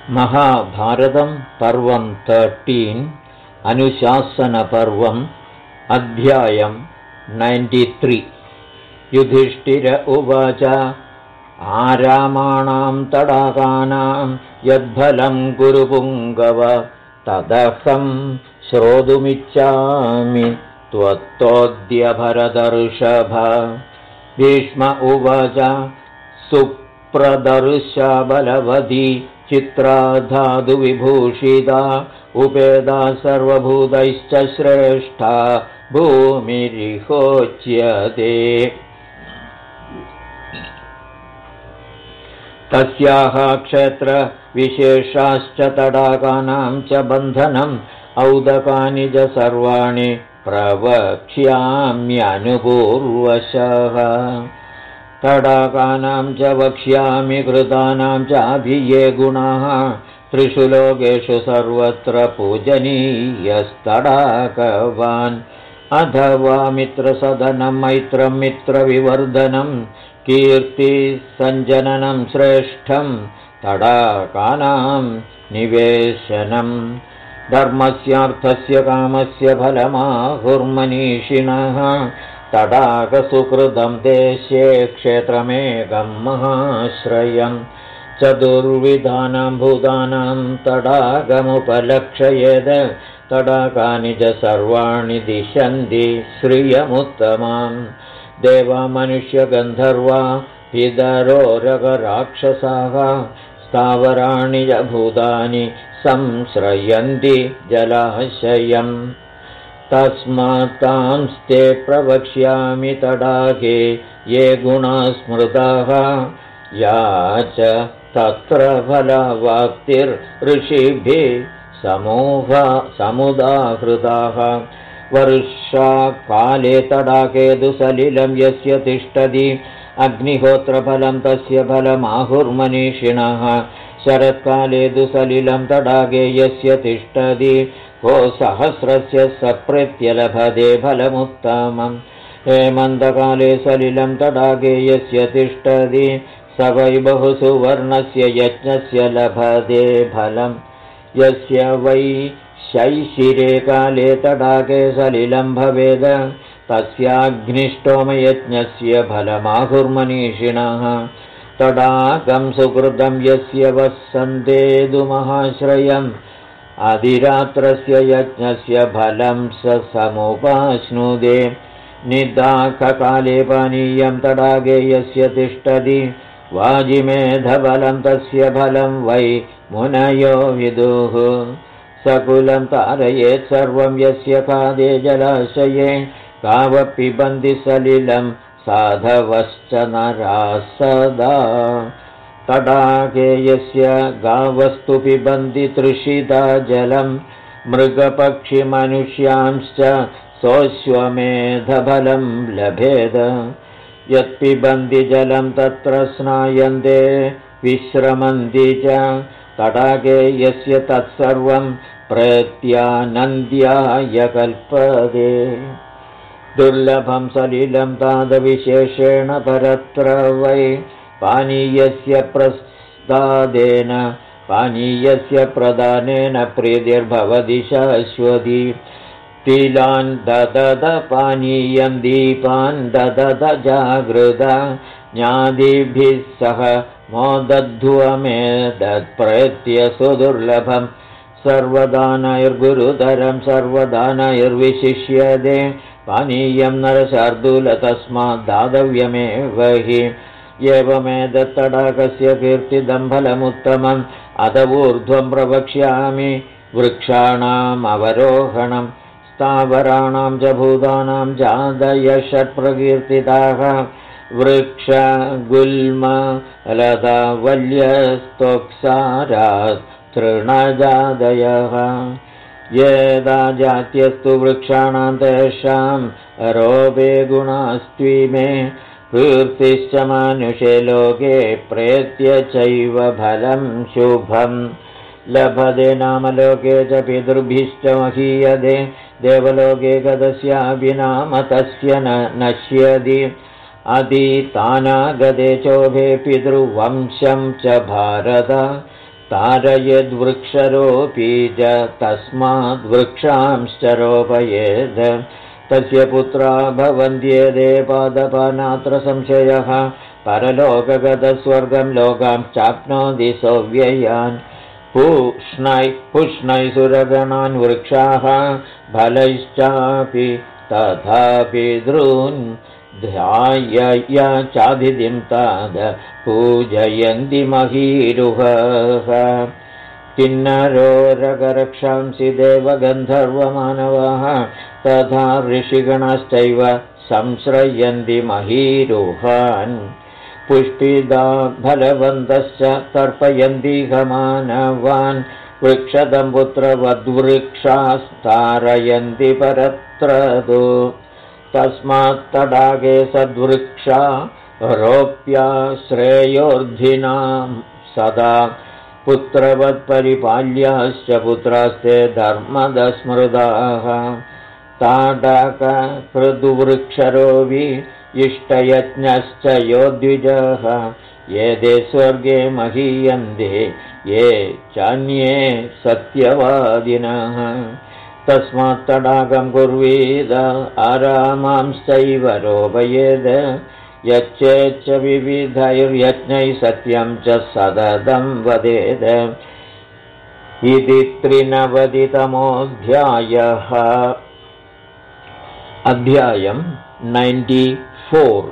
महाभारतं पर्वं 13 अनुशासनपर्वम् अध्यायं 93 युधिष्ठिर उवाच आरामाणां तडागानां यद्फलं कुरु पुङ्गव तदहं श्रोतुमिच्छामि त्वत्तोऽद्य भरतर्षभ भीष्म उवाच सुप्रदर्शा बलवती चित्रा धातुविभूषिता उपेदा सर्वभूतैश्च श्रेष्ठा भूमिरिहोच्यते तस्याः क्षेत्रविशेषाश्च तडागानां च बन्धनम् औदकानि च सर्वाणि प्रवक्ष्याम्यनुपूर्वशः तडागानां च वक्ष्यामि कृतानां चाभिये गुणाः त्रिषु लोकेषु सर्वत्र पूजनीयस्तडागवान् अथवा मित्रसदनं मैत्रं मित्रविवर्धनं कीर्तिसञ्जननं श्रेष्ठं तडागानां निवेशनं धर्मस्यार्थस्य कामस्य फलमाहुर्मनीषिणः तडागसुकृतं देशे क्षेत्रमेकं महाश्रयं चतुर्विधानां भूतानां तडागमुपलक्षयेद तडागानि च सर्वाणि दिशन्ति श्रियमुत्तमां देवा मनुष्यगन्धर्वा पितरोरगराक्षसाः स्थावराणि च भूतानि संश्रयन्ति जलाशयम् तस्मात्तांस्ते प्रवक्ष्यामि तडागे ये गुणाः स्मृताः या च तत्र फलवाप्तिर्ऋषिभिः समुदाहृताः वर्षाकाले तडागे दुसलिलं यस्य तिष्ठति अग्निहोत्रफलं तस्य फलमाहुर्मनीषिणः शरत्काले दुसलिलं तडागे यस्य तिष्ठति को सहस्रस्य सप्रेत्य लभते फलमुत्तमम् हेमन्तकाले सलिलं तडागे यस्य तिष्ठति स वै बहुसुवर्णस्य यज्ञस्य लभते फलम् यस्य वै शैशिरे काले तडागे सलिलं भवेद तस्याग्निष्टोमयज्ञस्य फलमाहुर्मनीषिणः तडागं सुकृतं यस्य वसन्तेदुमहाश्रयम् अधिरात्रस्य यज्ञस्य फलं स समुपाश्नुदे निदाखकाले पानीयं तडागे यस्य तिष्ठति वाजिमेधफलं तस्य फलं वै मुनयो विदुः सकुलं तारयेत् सर्वं यस्य खादे जलाशये गावपिबन्ति सलिलं साधवश्च नराः सदा तडागे यस्य गावस्तु पिबन्ति तृषिता जलं मृगपक्षिमनुष्यांश्च सोऽश्वमेधफलं लभेद यत्पिबन्ति जलं तत्र स्नायन्ते विश्रमन्ति च तडागे यस्य तत्सर्वं प्रत्यानन्द्याय कल्पते दुर्लभं सलिलं तादविशेषेण परत्र वै पानीयस्य प्रदानेन प्रीतिर्भवति शाश्वती तिलान् ददद पानीयं दीपान् ददद जागृता ज्ञादिभिः सह मोदध्वमेतत्प्रेत्य सुदुर्लभं सर्वदानैर्गुरुतरं सर्वदानैर्विशिष्यते पानीयं नरशार्दूल तस्मात् दातव्यमेव हि एवमेतत्तडागस्य कीर्तिदं फलमुत्तमम् अत ऊर्ध्वं प्रवक्ष्यामि वृक्षाणाम् अवरोहणं स्थावराणां च भूतानां जादय षट्प्रकीर्तिताः वृक्ष गुल्म लता वल्यस्तोक्साराः तृणजादयः यदा जात्यस्तु वृक्षाणां तेषां रोपे गुणास्त्विमे कीर्तिश्च मानुषे लोके प्रेत्य चैव फलं शुभं लभते नामलोके च पितृभिश्च महीयते देवलोके गतस्यापि नाम तस्य न नश्यति अतीतानागते चोभे पितृवंशं च भारत तारयद्वृक्षरोऽपि च तस्माद्वृक्षांश्च रोपयेद् तस्य पुत्रा भवन्त्येते पादपानात्र संशयः परलोकगतस्वर्गं लोकांश्चाप्नोति सोऽव्ययान् पुष्णैः सुरगणान् वृक्षाः फलैश्चापि तथापि द्रून् ध्यायया चाधितिं ताद पूजयन्ति महीरुहः किन्नरोरगरक्षांसि देवगन्धर्वमानवाः तथा ऋषिगणश्चैव संश्रयन्ति महीरुहान् पुष्पिदा फलवन्तश्च तर्पयन्ति मानवान् वृक्षदं पुत्रवद्वृक्षास्तारयन्ति परत्रदो तस्मात् तडागे सद्वृक्षा रोप्या श्रेयोर्धिनां सदा पुत्रवत्परिपाल्याश्च पुत्रास्ते धर्मदस्मृताः ताडककृदुवृक्षरोऽपि इष्टयज्ञश्च यो द्विजः ये ते स्वर्गे महीयन्ते ये चान्ये सत्यवादिनः तस्मात् तडागं कुर्वीद आरामांश्चैव रोपयेद् यच्चेच्च विविधैर्यज्ञैः सत्यं च सततं वदेद् इति 93तमोऽध्यायः अध्यायं 94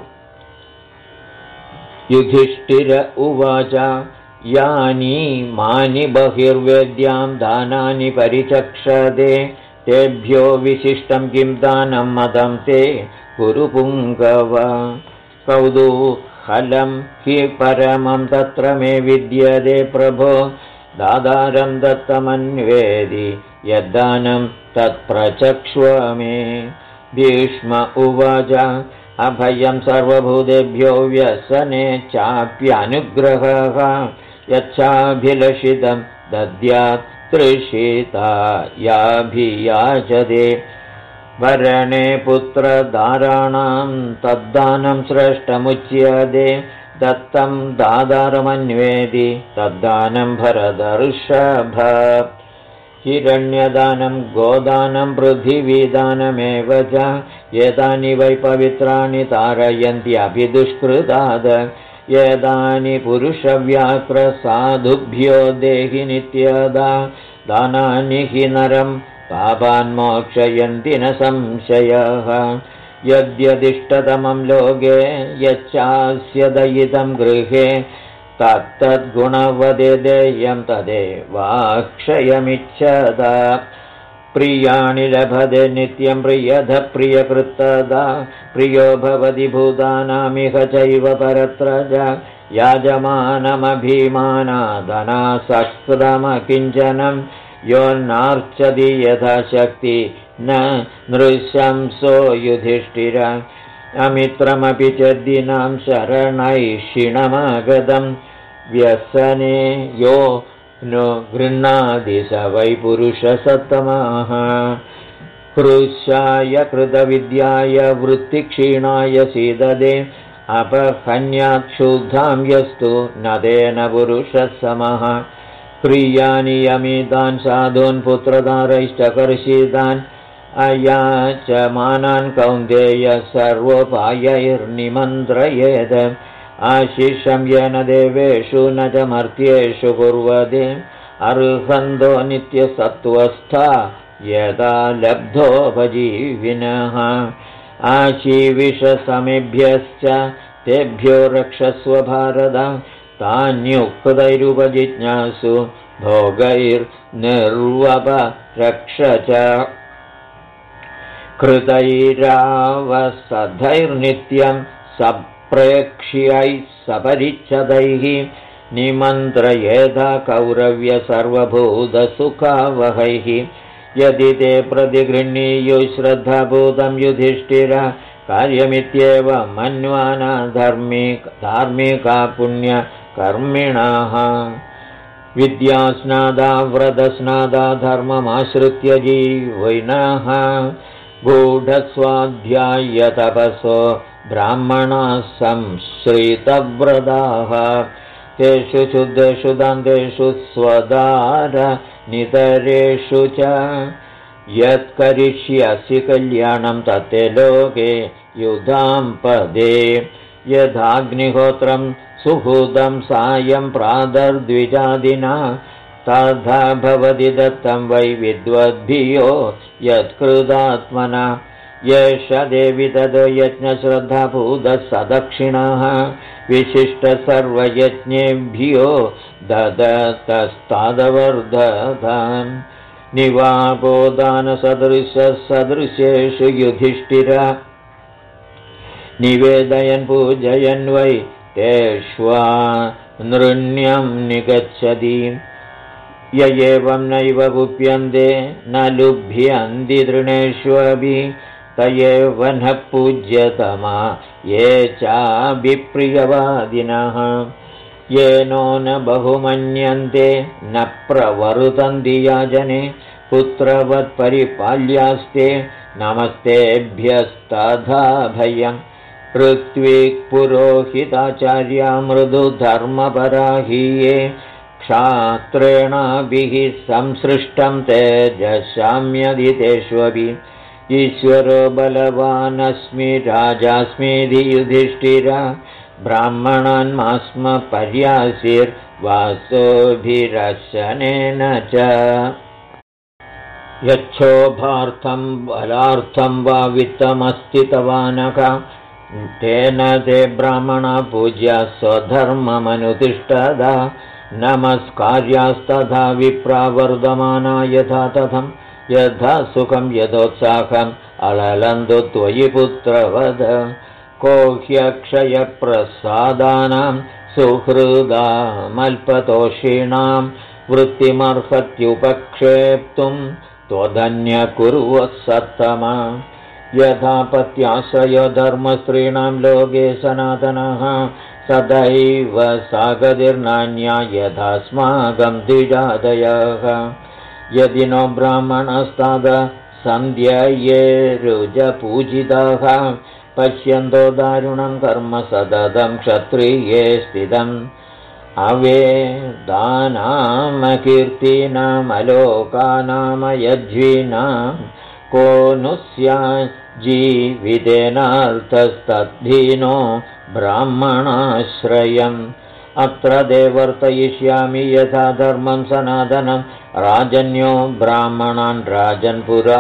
युधिष्ठिर उवाच यानि मानि बहिर्वेद्यां दानानि परिचक्षते तेभ्यो विशिष्टं किं दानं मदं ते कुरुपुङ्गव कौतूहलं हि परमं तत्र मे विद्यते प्रभो दादारं दत्तमन्वेदि यद्दानं तत्प्रचक्ष्व मे भीष्म उवाच अभयं सर्वभूतेभ्यो व्यसने चाप्यानुग्रहः यच्छाभिलषितं दद्यात् तृषिता याभियाचते वरणे पुत्रदाराणां तद्दानं श्रेष्ठमुच्यते दत्तं दादारमन्वेदि तद्दानं भरतर्षभ हिरण्यदानं गोदानं पृथिवीदानमेव च एतानि वै पवित्राणि तारयन्त्यपि दुष्कृताद एतानि पुरुषव्याघ्रसाधुभ्यो देहि नित्यदा दानानि हि नरं पापान् मोक्षयन्ति न संशयः यद्यदिष्टतमं लोके यच्चास्य दयितं गृहे तत्तद्गुणवदे देयं तदेवाक्षयमिच्छद प्रियाणि लभते नित्यं प्रियध प्रियकृत्तदा प्रियो भवति भूतानामिह चैव परत्र च याजमानमभिमानादनासक्तमकिञ्चनं योन्नार्चति यथाशक्ति न नृशंसो युधिष्ठिर अमित्रमपि च दीनां शरणैषिणमागतं व्यसने यो न गृह्णाति स वै पुरुषसत्तमः कृशाय कृतविद्याय वृत्तिक्षीणाय सीददे अपहन्याक्षुद्धां यस्तु न तेन पुरुषसमः प्रियानि यमितान् साधून् पुत्रदारैश्च कर्षितान् अयाचमानान् कौन्तेय सर्वोपायैर्निमन्त्रयेत् आशिषं येन देवेषु न च मर्त्येषु कुर्वते अर्हन्तो नित्यसत्त्वस्था यदा लब्धोपजीविनः आशीविषसमेभ्यश्च तेभ्यो रक्षस्व भारत तान्युक्तैरुपजिज्ञासु भोगैर्निर्वपरक्ष च कृतैरावसधैर्नित्यं सप्रेक्ष्यैः सपरिच्छदैः निमन्त्रयेधा कौरव्य सर्वभूतसुखावहैः यदि ते प्रतिगृह्णीयुः श्रद्धाभूतं युधिष्ठिर कार्यमित्येव मन्वाना धार्मिका पुण्यकर्मिणः विद्यास्नादा व्रतस्नादा धर्ममाश्रित्य जीविनः गूढस्वाध्यायतपसो ब्राह्मणाः संश्रितव्रताः तेषु शुद्धेषु दान्तेषु स्वदार नितरेषु च यत्करिष्यसि कल्याणं तत्ते लोके युधां पदे यथाग्निहोत्रं सुहृदं सायं प्रातर्द्विजादिना तथा भवति दत्तं वै विद्वद्भियो यत्कृतात्मना येष देवि ततो यज्ञश्रद्धाभूतः सदक्षिणः विशिष्टसर्वयज्ञेभ्यो ददतस्तादवर्धतान् निवापोदानसदृशेषु युधिष्ठिर निवेदयन् पूजयन् वै तेष्वा नृण्यं निगच्छति य एवं नैव कुप्यन्ते न लुभ्यन्ति तृणेष्वपि त एव न पूज्यतमा ये चाभिप्रियवादिनः येनो न बहुमन्यन्ते न प्रवर्तन्ति याजने पुत्रवत्परिपाल्यास्ते नमस्तेभ्यस्तथा भयम् ऋत्विक्पुरोहिताचार्या मृदुधर्मपराहि ये क्षात्रेणाभिः संसृष्टं तेजशाम्यदितेष्वपि ईश्वरो बलवानस्मि राजास्मीति युधिष्ठिर ब्राह्मणान्मास्म पर्यासिर्वासोभिरशनेन च यच्छोभार्थं बलार्थं वा वित्तमस्ति तवानक तेन ते ब्राह्मणा पूज्या स्वधर्ममनुतिष्ठदा नमस्कार्यास्तथा विप्रावर्धमाना यथा तथं यथा सुखं यथोत्साहम् अललन्तु त्वयि पुत्रवद को ह्यक्षयप्रसादानां सुहृदामल्पतोषीणां वृत्तिमर्हत्युपक्षेप्तुं त्वदन्यकुर्वत्सत्तमा यथा पत्याश्रयो धर्मस्त्रीणां लोके सनातनः सदैव सागतिर्नान्या यथास्माकं द्विजादयः यदि नो ब्राह्मणस्ताद सन्ध्यये रुजपूजिताः पश्यन्तो दारुणं कर्म सततं क्षत्रिये स्थितम् अवेदानामकीर्तीनामलोकानामयज्वीनां को नु स्याज्जीवितेनार्थस्तद्धीनो ब्राह्मणाश्रयम् अत्र देवर्तयिष्यामि यथा धर्मं सनातनं राजन्यो ब्राह्मणान् राजन्पुरा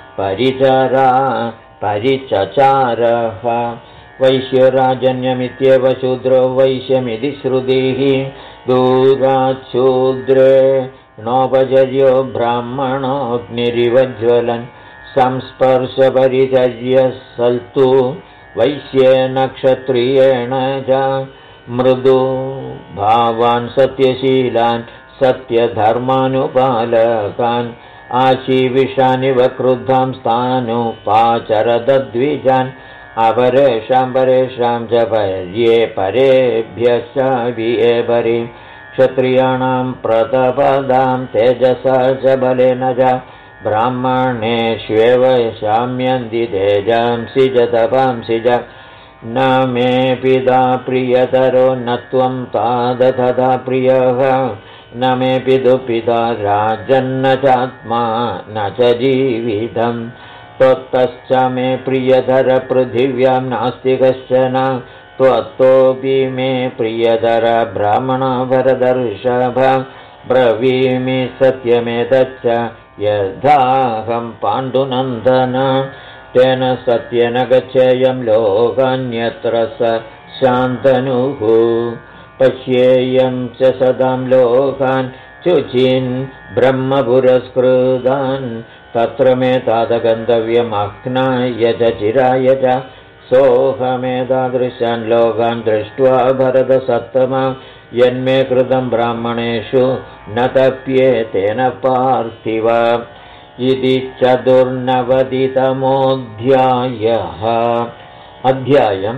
परिचचारः वैश्यराजन्यमित्येव शूद्रो वैश्यमिति श्रुतिः दूराच्छूद्रे नोपचर्यो ब्राह्मणोऽग्निरिवज्ज्वलन् संस्पर्शपरिचर्यः सल्तु वैश्येन क्षत्रियेण च मृदु भावान् सत्यशीलान् सत्यधर्मानुपालकान् आशीविषानिव क्रुद्धां स्थानुपाचरदद्विजान् अपरेषां परेषां च पर्ये परेभ्यश्चाभिये परि क्षत्रियाणां प्रतपदां तेजसा च बलेन च ब्राह्मणेष्वेव शाम्यन्ति तेजांसि च तपांसि च न मे पिता प्रियतरो न त्वं तादथथा प्रियः न मे पितुपिता राजन्न चात्मा न च जीवितम् त्वत्तश्च मे प्रियतर पृथिव्यां नास्ति कश्चन त्वत्तोऽपि मे प्रियतर ब्राह्मणवरदर्शभ ब्रवीमि सत्यमेतच्च यथाहं पाण्डुनन्दन तेन सत्येन गच्छेयं लोकान्यत्र स शान्तनुः पश्येयं च सदां लोकान् शुचीन् ब्रह्मपुरस्कृतान् तत्र मे तादगन्तव्यमह्नाय च चिराय च सोऽहमेतादृशान् लोकान् दृष्ट्वा भरतसत्तमा यन्मे कृतं ब्राह्मणेषु न तप्येतेन पार्थिव इति 94तमोऽध्यायः अध्यायं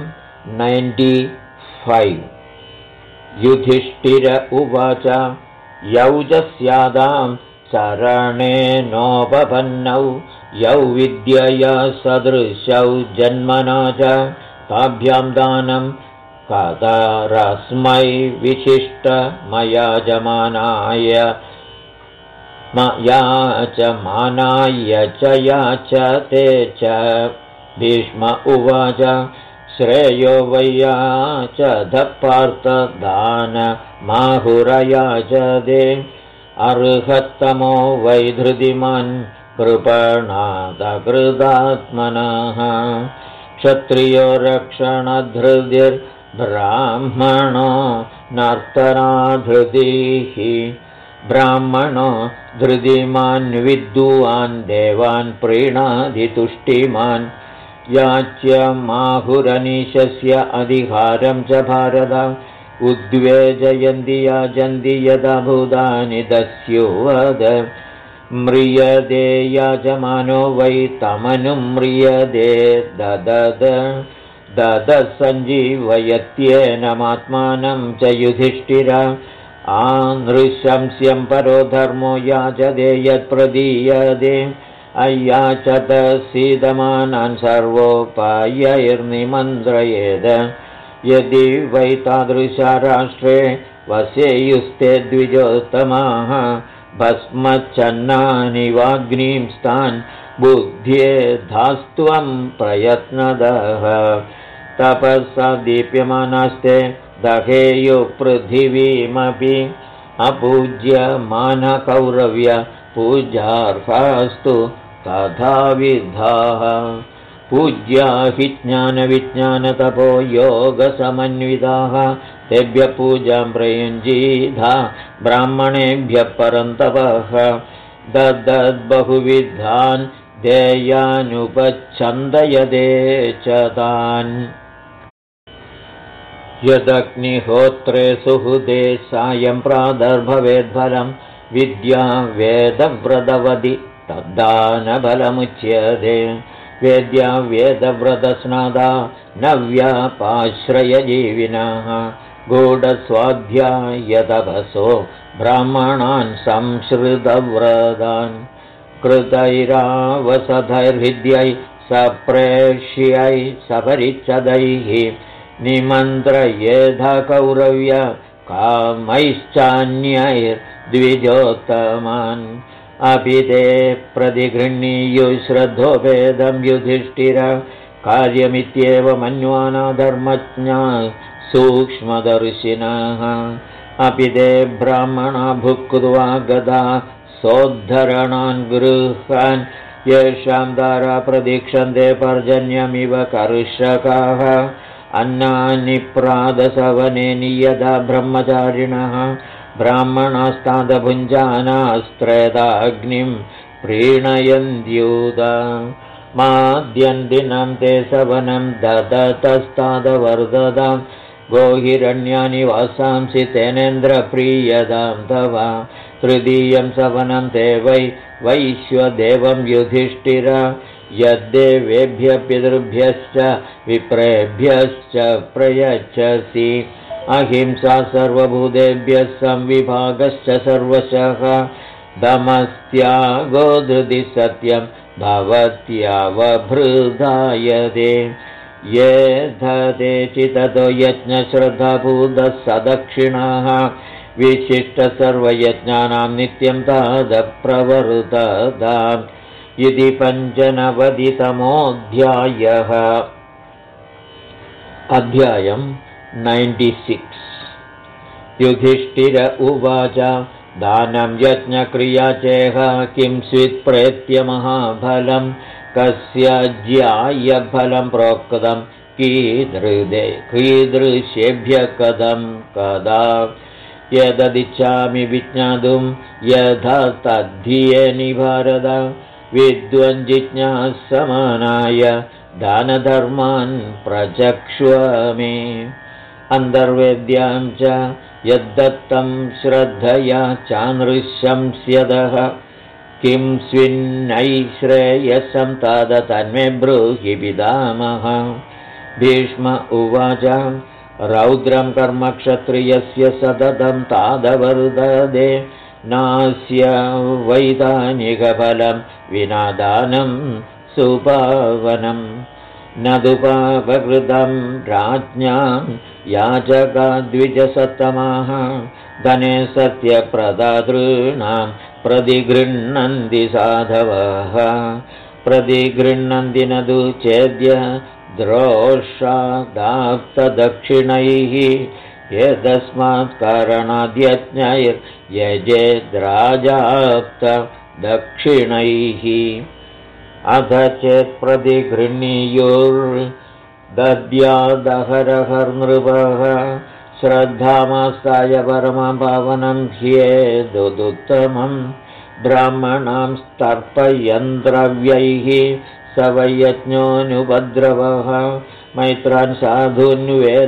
95 युधिष्ठिर उवाच यौजस्यादां चरणेनोपपन्नौ यौ विद्यया सदृशौ जन्मना च ताभ्यां दानं कतरस्मै विशिष्ट मया च याचते च। भीष्म उवाच श्रेयो वैया च दानमाहुरयाचदे अर्हत्तमो वै धृतिमान् कृपणादकृदात्मनः क्षत्रियो रक्षणधृतिर्ब्राह्मणो नर्तनाधृतिः ब्राह्मणो धृतिमान् विद्वान् देवान् प्रीणाति तुष्टिमान् याच्यमाहुरनीशस्य अधिकारं च भारत उद्वेजयन्ति याचन्ति यदा भूतानि दस्युवद म्रियते याजमानो वै तमनुं म्रियते ददसञ्जीवयत्येनमात्मानं च युधिष्ठिर आनृशंस्यं परो धर्मो याचते यत्प्रदीयते अयाचत सीदमानान् सर्वोपायैर्निमन्त्रयेद यदि वै तादृशा राष्ट्रे वसेयुस्ते द्विजोत्तमाः भस्मच्छन्नानि वाग्नीं स्तान् बुद्ध्येधास्त्वं प्रयत्नदः तपसा दीप्यमानास्ते दहेयु पृथिवीमपि अपूज्यमानकौरव्य पूजार्हास्तु तथाविधाः पूज्या हि ज्ञानविज्ञानतपो योगसमन्विताः तेभ्यः पूजां प्रयुञ्जीधा ब्राह्मणेभ्यः परन्तपः ददद्बहुविधान् देयानुपच्छन्दयते च तान् यदग्निहोत्रे सुहृदे सायं प्रादर्भवेद्फलं विद्या वेदव्रतवदि तद्दानफलमुच्यते वेद्या वेदव्रतस्नादा नव्यापाश्रयजीविनः गूढस्वाध्यायतपसो ब्राह्मणान् संश्रितव्रतान् कृतैरावसधैर्हृद्यै सप्रेष्यै सपरिच्छदैः निमन्त्रयेध कौरव्य कामैश्चान्यैर्द्विजोत्तमान् अपि ते प्रतिगृह्णीयुश्रद्धोपेदं युधिष्ठिर कार्यमित्येव मन्वाना धर्मज्ञा सूक्ष्मदर्शिनः अपि ते ब्राह्मणा भुक्त्वा गदा सोद्धरणान् गृहान् येषां दारा प्रदीक्षन्ते पर्जन्यमिव कर्षकाः अन्नानि प्रादसवने नियता ब्रह्मचारिणः ब्राह्मणास्तादभुञ्जानास्त्रेदाग्निं प्रीणयन्त्यूत माद्यन्दिनं ते सवनं ददतस्तादवर्धतां गोहिरण्यानि वासांसि तेनेन्द्रप्रीयतां तव तृतीयं सवनं ते वैश्वदेवं युधिष्ठिर यद्देवेभ्यः पितृभ्यश्च विप्रेभ्यश्च प्रयच्छसि अहिंसा सर्वभूतेभ्यः संविभागश्च सर्वशः दमस्त्यागो धृतिः सत्यं भवत्यावभृदायते ये धते चिततो यज्ञश्रद्धाभूतः सदक्षिणाः विशिष्टसर्वयज्ञानां नित्यं तादप्रवर्तताम् इति 95तमोऽध्यायः। अध्यायं 96। युधिष्ठिर उवाच दानं यज्ञक्रिया चेह किं स्वित्प्रेत्य महाफलं कस्य ज्यायफलं प्रोक्तं कीदृशेभ्यः कदा यददिच्छामि विज्ञातुं यथा तद्धियेनि भारत विद्वञ्जिज्ञासमानाय दानधर्मान् प्रचक्ष्व अन्तर्वेद्यां च यद्दत्तं श्रद्धया चानृशंस्यदः किं स्विन्नैश्रेयसं तन्मे ब्रूहि पितामह। भीष्म उवाच रौद्रं कर्मक्षत्रियस्य सततं तादवर्तते नास्य वैधानिकफलं विना दानं सुपावनं नदुपापकृतं राज्ञां याचकाद्विजसत्तमाः धने सत्यप्रदातॄणां प्रतिगृह्णन्ति साधवः प्रतिगृह्णन्ति न तु चेद्य द्रोषादाप्तदक्षिणैः एतस्मात् कारणाद्यज्ञैर्यजेद्राजाप्तदक्षिणैः अथ चेत् प्रतिगृह्णीयुर्दद्यादहरहर्नृपः श्रद्धामास्ताय परमं पावनं ह्येदुदुत्तमं ब्राह्मणां स्तर्पयन्द्रव्यैः स वै यज्ञोऽनुपद्रवः मैत्रान् साधून्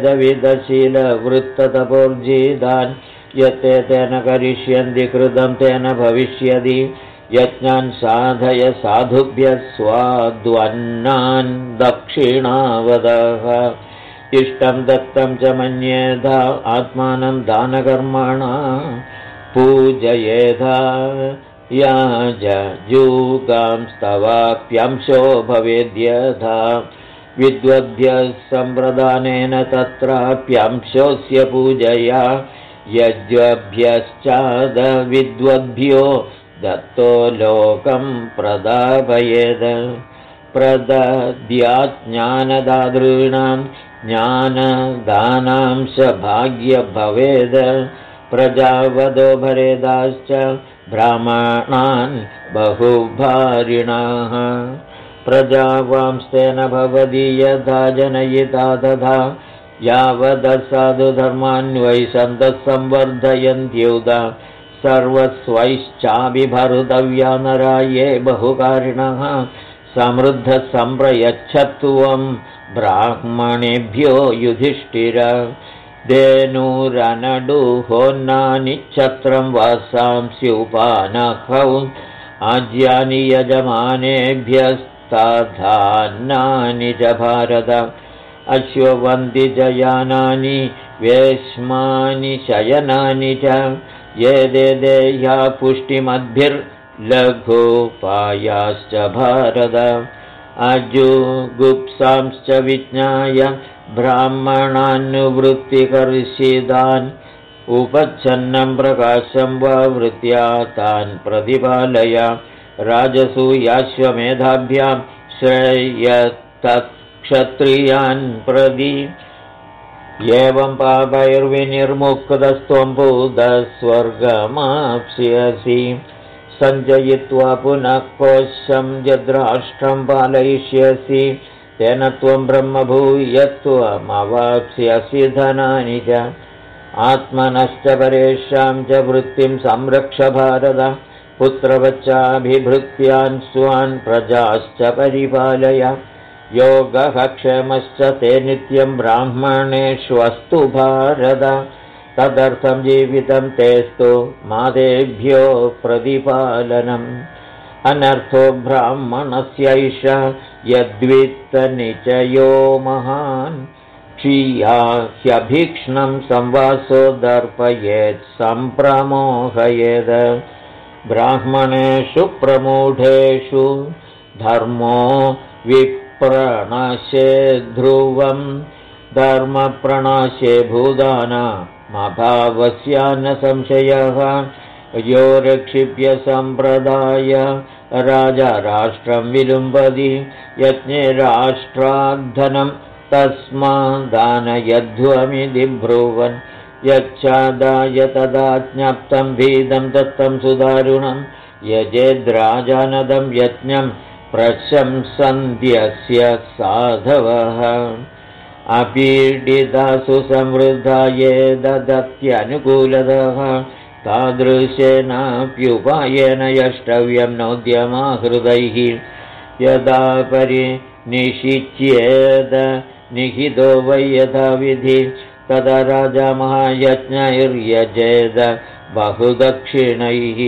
वेदविदशीलवृत्ततपोर्जितान् यत्ते तेन करिष्यन्ति कृतं तेन भविष्यति यज्ञान् साधय साधुभ्यः स्वाद्वन्नान् दक्षिणावदः इष्टं दत्तं च मन्येधा आत्मानं दानकर्मणा पूजयेधा याजूगां स्तवाप्यंशो भवेद्यथा विद्वद्भ्यः सम्प्रदानेन तत्राप्यंशोऽस्य पूजया यज्ञभ्यश्चादविद्वद्भ्यो दत्तो लोकं प्रदापयेद प्रदद्यात् ज्ञानदातॄणां ज्ञानदानांश भाग्यभवेद प्रजावदो भरेदाश्च ब्राह्मणान् बहुभारिणाः प्रजावांस्तेन भवति यथा जनयिता तथा यावदसाधुधर्मान् वै सन्तः संवर्धयन्त्युदा सर्वस्वैश्चाभिभर्तव्या नरा ये बहुकारिणः समृद्धसम्प्रयच्छत्वं ब्राह्मणेभ्यो युधिष्ठिर धेनूरनडुहोन्नानिच्छत्रं वासांस्युपानखौ आज्यानि यजमानेभ्यस्तधान्नानि च भारत अश्ववन्ति च यानानि वेश्मानि शयनानि च ये देया पुष्टिमद्भिर्लघुपायाश्च भारत अजुगुप्सांश्च विज्ञाय ब्राह्मणान्नुवृत्तिकर्षितान् उपच्छन्नं प्रकाशं वा वृत्त्या तान् प्रतिपालय राजसूयाश्वमेधाभ्यां श्रेयस्तत्क्षत्रियान् प्रति एवं पापैर्विनिर्मुक्तस्त्वं भूतस्वर्गमाप्स्यसि सञ्चयित्वा पुनः कोशं यद्राष्ट्रं पालयिष्यसि तेन त्वं ब्रह्मभूयत्वमवाप्स्यसि धनानि च आत्मनश्च परेषां च वृत्तिं संरक्ष भारत पुत्रवच्चाभिभृत्यान् स्वान् प्रजाश्च परिपालय योगः क्षेमश्च ते नित्यं ब्राह्मणेष्वस्तु भारत तदर्थं जीवितं तेस्तु मातेभ्यो प्रतिपालनम् अनर्थो ब्राह्मणस्यैष यद्वित्तनिचयो महान् क्षीया ह्यभीक्ष्णं संवासो दर्पयेत् सम्प्रमोहयेद ब्राह्मणेषु प्रमूढेषु धर्मो विप्रणाशे ध्रुवं धर्मप्रणाशे भूतानामभावस्यान्न संशयः यो रक्षिप्य सम्प्रदाय राजा राष्ट्रं विलुम्बति यज्ञे राष्ट्राद्धनं तस्मादानयध्वमिति ब्रुवन् यच्छादाय तदा ज्ञप्तं भीदं दत्तं सुदारुणं यजेद्राजानदं यज्ञं प्रशंसन्त्यस्य साधवः अपीडितासु संवृद्धा ये ददत्यनुकूलतः तादृशेनाप्युपायेन यष्टव्यं नोद्यमाहृदैः यदा परिनिशिच्येद निहितो वै यथाविधि तदा राजा महायज्ञैर्यजेद बहुदक्षिणैः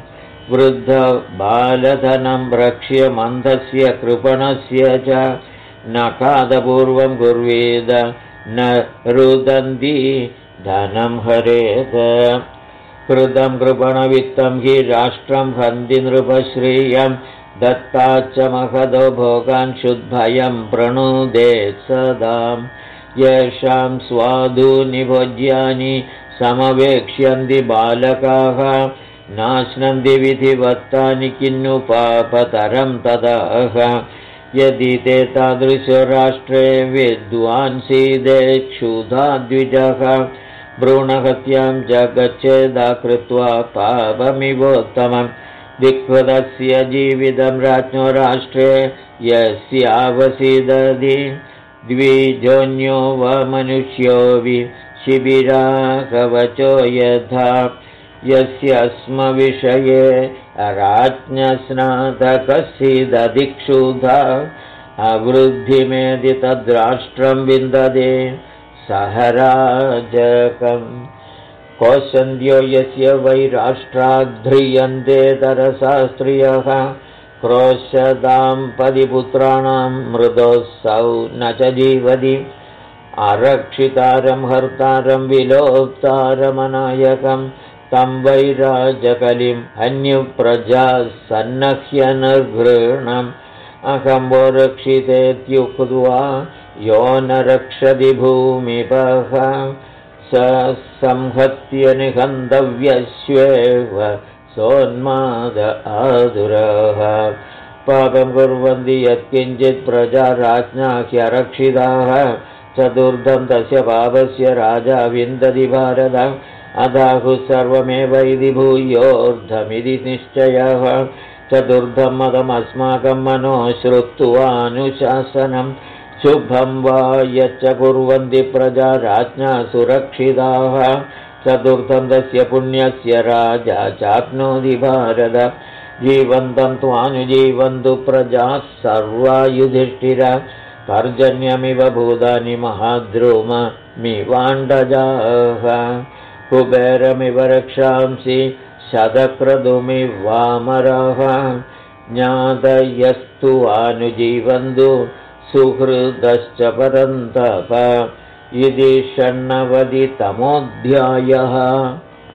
वृद्धबालधनं रक्ष्य मन्दस्य कृपणस्य च नखादपूर्वं कुर्वेद न रुदन्ति धनं हरेद कृतं कृपणवित्तं हि राष्ट्रं हन्ति नृपश्रियं दत्ता च महदो भोगान् शुद्भयं प्रणुदेत् सदां येषां स्वादूनि भोज्यानि समवेक्ष्यन्ति बालकाः नाश्नन्ति विधिवत्तानि किन्नु पापतरं तदाह यदि ते तादृशो राष्ट्रे विद्वांसीदेक्षुधा द्विजः भ्रूणहत्यां जगच्छेदा कृत्वा पापमिवोत्तमम् विक्वदस्य जीवितं राज्ञो राष्ट्रे यस्यावसीदति द्विजोऽन्यो वा मनुष्यो वि शिबिराकवचो यथा यस्यस्मविषये राज्ञस्नातकस्सीदधिक्षुधा अवृद्धिमेधि तद्राष्ट्रं विन्दते सह राजकम् कौसन्द्यो यस्य वै राष्ट्राद्ध्रियन्ते तरसा क्रोशदां पदिपुत्राणां मृदोऽसौ न च जीवति आरक्षितारं हर्तारं विलोप्तारमनायकं तं वै राजकलिं हन्युप्रजाः सन्नह्यनर्घृणम् अहं वो रक्षितेत्युक्त्वा यो न रक्षति भूमिपः स संहत्य निहन्तव्यस्वेव सोन्माद आदुरः पापं कुर्वन्ति यत्किञ्चित् प्रजा राज्ञा ह्यरक्षिताः चतुर्थं तस्य पापस्य राजा विन्दति भारतम् अदाहुः सर्वमेवैति भूयोर्धमिति निश्चयः चतुर्थं मदमस्माकं मनो श्रुत्वानुशासनं शुभं वा यच्च कुर्वन्ति प्रजा राज्ञा सुरक्षिताः चतुर्थं तस्य पुण्यस्य राजा चाप्नोति भारत जीवन्तं त्वानुजीवन्तु प्रजाः सर्वा युधिष्ठिर पर्जन्यमिव भूतानि महाद्रुममिवाण्डजाः कुबेरमिव रक्षांसि शतक्रतुमिव वामरः ज्ञातयस्तु अनुजीवन्तु सुहृदश्च परन्तप इति 96तमोऽध्यायः।